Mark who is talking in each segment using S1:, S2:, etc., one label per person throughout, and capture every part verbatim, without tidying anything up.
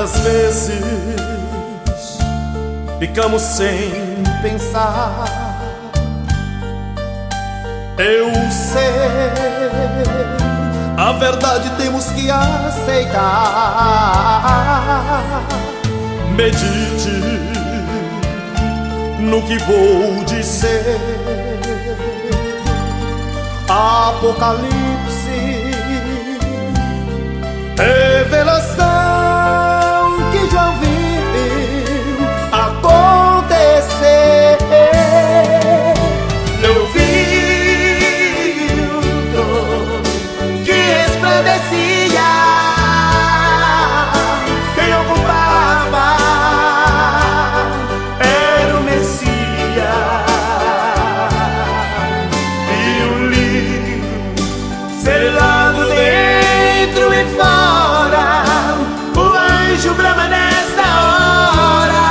S1: Quantas vezes ficamos sem pensar? Eu sei, a verdade temos que aceitar. Medite no que vou dizer. Apocalipse, revelação que João viu acontecer. Eu vi o trono que resplandecia, quem ocupava era o Messias. E o livro selado dentro e fora, o anjo brama nesta hora.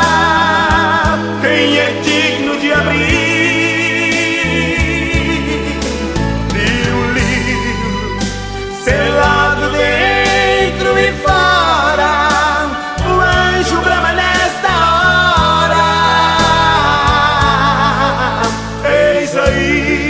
S1: Quem é digno de abrir? E o livro selado dentro e fora, o anjo brama nesta hora. Eis aí.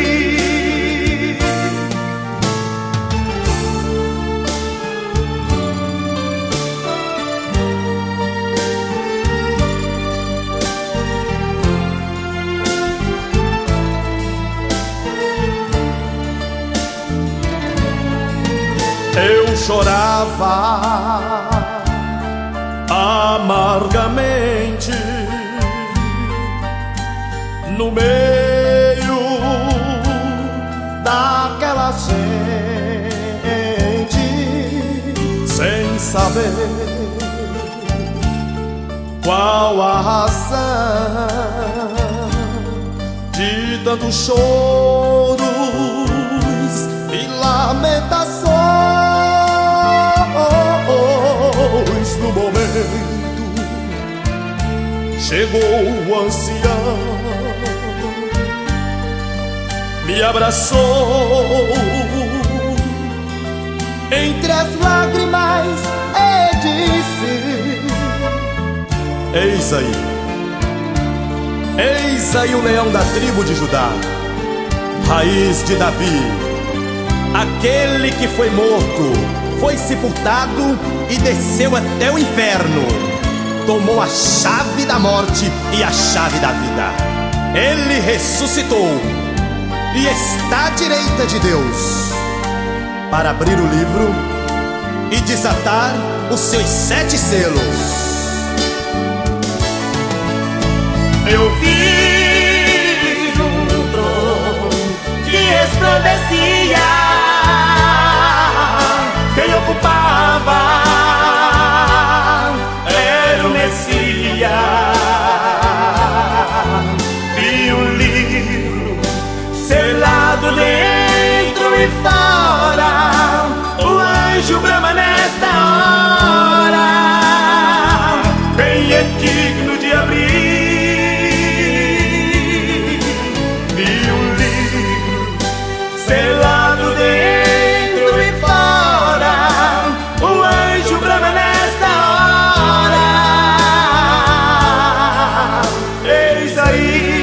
S1: Eu chorava amargamente no meio daquela gente, sem saber qual a razão de tantos choros e lamentações. No momento chegou o ancião, me abraçou entre as lágrimas e disse: eis aí, eis aí o leão da tribo de Judá, raiz de Davi, aquele que foi morto, foi sepultado e desceu até o inferno. Tomou a chave da morte e a chave da vida. Ele ressuscitou e está à direita de Deus para abrir o livro e desatar os seus sete selos. Eu vi um trono que resplandecia, quem ocupava era o Messias. Vi um livro selado dentro e fora, o anjo brama nesta hora. Quem é digno de abrir? Vi um livro selado dentro e fora, o anjo brama nesta hora. Eis aí.